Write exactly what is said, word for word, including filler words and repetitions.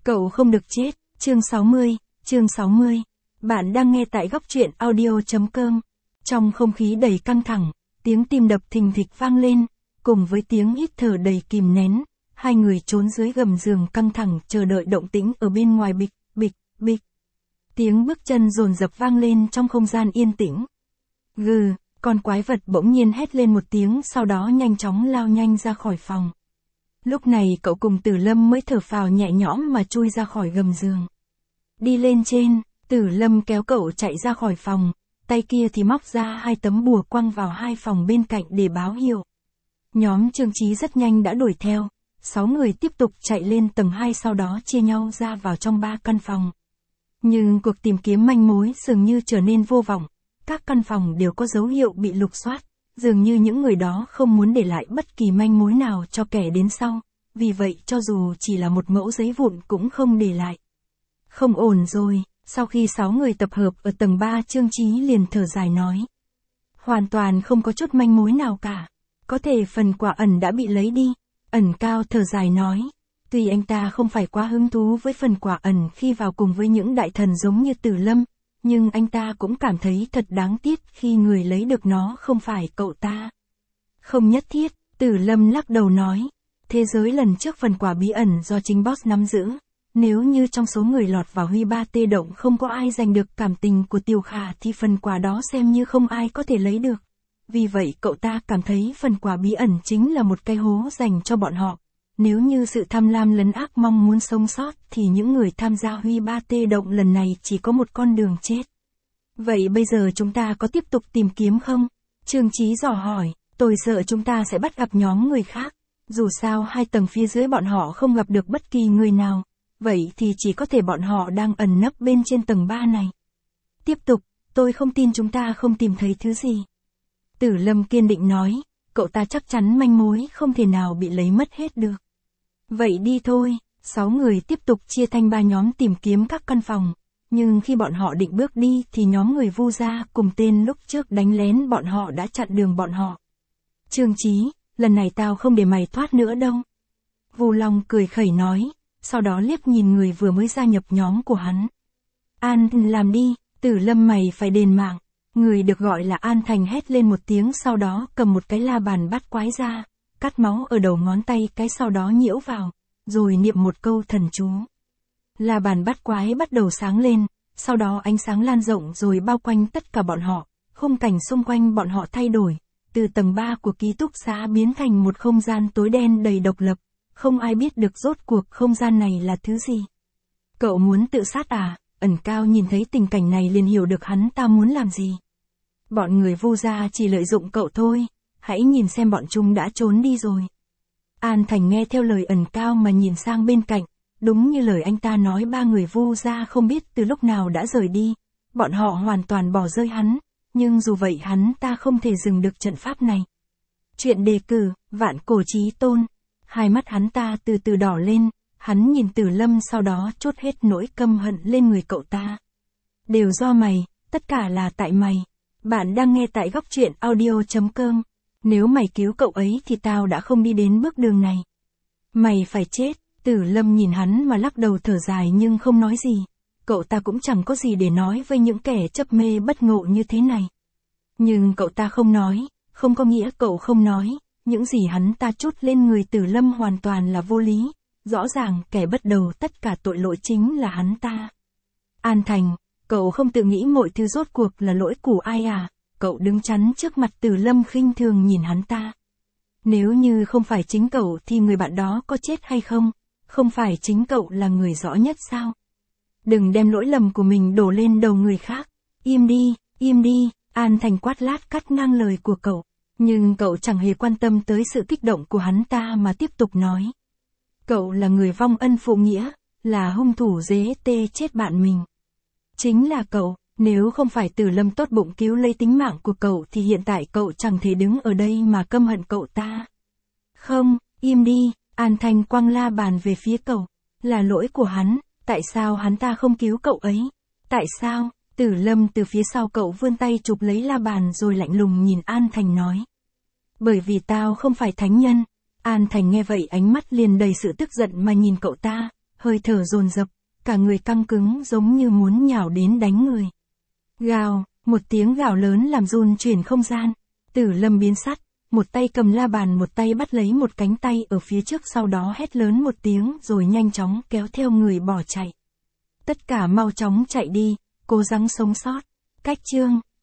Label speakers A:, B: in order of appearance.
A: Cậu không được chết, chương sáu mươi, chương sáu mươi. Bạn đang nghe tại góc truyện audio chấm com. Trong không khí đầy căng thẳng, tiếng tim đập thình thịch vang lên, cùng với tiếng hít thở đầy kìm nén, hai người trốn dưới gầm giường căng thẳng chờ đợi động tĩnh ở bên ngoài. Bịch, bịch, bịch. Tiếng bước chân dồn dập vang lên trong không gian yên tĩnh. Gừ, con quái vật bỗng nhiên hét lên một tiếng, sau đó nhanh chóng lao nhanh ra khỏi phòng. Lúc này cậu cùng Tử Lâm mới thở phào nhẹ nhõm mà chui ra khỏi gầm giường. Đi lên trên, Tử Lâm kéo cậu chạy ra khỏi phòng, tay kia thì móc ra hai tấm bùa quăng vào hai phòng bên cạnh để báo hiệu. Nhóm Trương Chí rất nhanh đã đuổi theo, sáu người tiếp tục chạy lên tầng hai, sau đó chia nhau ra vào trong ba căn phòng. Nhưng cuộc tìm kiếm manh mối dường như trở nên vô vọng, các căn phòng đều có dấu hiệu bị lục soát. Dường như những người đó không muốn để lại bất kỳ manh mối nào cho kẻ đến sau, vì vậy cho dù chỉ là một mẫu giấy vụn cũng không để lại. Không ổn rồi, sau khi sáu người tập hợp ở tầng ba, Trương Chí liền thở dài nói. Hoàn toàn không có chút manh mối nào cả, có thể phần quả ẩn đã bị lấy đi. Ẩn Cao thở dài nói, tuy anh ta không phải quá hứng thú với phần quả ẩn khi vào cùng với những đại thần giống như Tử Lâm, nhưng anh ta cũng cảm thấy thật đáng tiếc khi người lấy được nó không phải cậu ta. Không nhất thiết, Tử Lâm lắc đầu nói. Thế giới lần trước phần quả bí ẩn do chính boss nắm giữ. Nếu như trong số người lọt vào Huy Ba Tê Động không có ai giành được cảm tình của Tiểu Khả thì phần quả đó xem như không ai có thể lấy được. Vì vậy cậu ta cảm thấy phần quả bí ẩn chính là một cái hố dành cho bọn họ. Nếu như sự tham lam lấn ác mong muốn sống sót thì những người tham gia Huy Ba Tê Động lần này chỉ có một con đường chết. Vậy bây giờ chúng ta có tiếp tục tìm kiếm không? Trương Chí dò hỏi, tôi sợ chúng ta sẽ bắt gặp nhóm người khác. Dù sao hai tầng phía dưới bọn họ không gặp được bất kỳ người nào. Vậy thì chỉ có thể bọn họ đang ẩn nấp bên trên tầng ba này. Tiếp tục, tôi không tin chúng ta không tìm thấy thứ gì. Tử Lâm kiên định nói, cậu ta chắc chắn manh mối không thể nào bị lấy mất hết được. Vậy đi thôi, sáu người tiếp tục chia thành ba nhóm tìm kiếm các căn phòng. Nhưng khi bọn họ định bước đi thì nhóm người Vu Gia cùng tên lúc trước đánh lén bọn họ đã chặn đường bọn họ. Trương Chí, lần này tao không để mày thoát nữa đâu. Vu Long cười khẩy nói, sau đó liếc nhìn người vừa mới gia nhập nhóm của hắn. An, làm đi, Tử Lâm mày phải đền mạng. Người được gọi là An Thành hét lên một tiếng, sau đó cầm một cái la bàn bắt quái ra, cắt máu ở đầu ngón tay cái, sau đó nhiễu vào, rồi niệm một câu thần chú. La bàn bắt quái bắt đầu sáng lên, sau đó ánh sáng lan rộng rồi bao quanh tất cả bọn họ, khung cảnh xung quanh bọn họ thay đổi, từ tầng ba của ký túc xá biến thành một không gian tối đen đầy độc lập, không ai biết được rốt cuộc không gian này là thứ gì. Cậu muốn tự sát à? Ẩn Cao nhìn thấy tình cảnh này liền hiểu được hắn ta muốn làm gì. Bọn người Vu Gia chỉ lợi dụng cậu thôi, hãy nhìn xem bọn chúng đã trốn đi rồi. An Thành nghe theo lời Ẩn Cao mà nhìn sang bên cạnh. Đúng như lời anh ta nói, ba người Vu Gia không biết từ lúc nào đã rời đi. Bọn họ hoàn toàn bỏ rơi hắn, nhưng dù vậy hắn ta không thể dừng được trận pháp này. Chuyện đề cử, Vạn Cổ Chí Tôn. Hai mắt hắn ta từ từ đỏ lên, hắn nhìn Tử Lâm, sau đó trút hết nỗi căm hận lên người cậu ta. Đều do mày, tất cả là tại mày. Bạn đang nghe tại góc truyện audio chấm com. Nếu mày cứu cậu ấy thì tao đã không đi đến bước đường này. Mày phải chết. Tử Lâm nhìn hắn mà lắc đầu thở dài nhưng không nói gì. Cậu ta cũng chẳng có gì để nói với những kẻ chấp mê bất ngộ như thế này. Nhưng cậu ta không nói, không có nghĩa cậu không nói. Những gì hắn ta trút lên người Tử Lâm hoàn toàn là vô lý. Rõ ràng kẻ bắt đầu tất cả tội lỗi chính là hắn ta. An Thành, cậu không tự nghĩ mọi thứ rốt cuộc là lỗi của ai à? Cậu đứng chắn trước mặt Tử Lâm khinh thường nhìn hắn ta. Nếu như không phải chính cậu thì người bạn đó có chết hay không? Không phải chính cậu là người rõ nhất sao? Đừng đem lỗi lầm của mình đổ lên đầu người khác. Im đi, im đi, An Thành quát lát cắt ngang lời của cậu. Nhưng cậu chẳng hề quan tâm tới sự kích động của hắn ta mà tiếp tục nói. Cậu là người vong ân phụ nghĩa, là hung thủ dế tê chết bạn mình. Chính là cậu, nếu không phải Tử Lâm tốt bụng cứu lấy tính mạng của cậu thì hiện tại cậu chẳng thể đứng ở đây mà căm hận cậu ta. Không, im đi. An Thành quăng la bàn về phía cậu. Là lỗi của hắn, tại sao hắn ta không cứu cậu ấy? Tại sao? Tử Lâm từ phía sau cậu vươn tay chụp lấy la bàn rồi lạnh lùng nhìn An Thành nói. Bởi vì tao không phải thánh nhân. An Thành nghe vậy ánh mắt liền đầy sự tức giận mà nhìn cậu ta. hơi thở dồn dập, cả người căng cứng giống như muốn nhào đến đánh người. Gào, một tiếng gào lớn làm run chuyển không gian. Tử Lâm biến sắc, một tay cầm la bàn một tay bắt lấy một cánh tay ở phía trước, sau đó hét lớn một tiếng rồi nhanh chóng kéo theo người bỏ chạy. Tất cả mau chóng chạy đi, cố gắng sống sót. Cách chương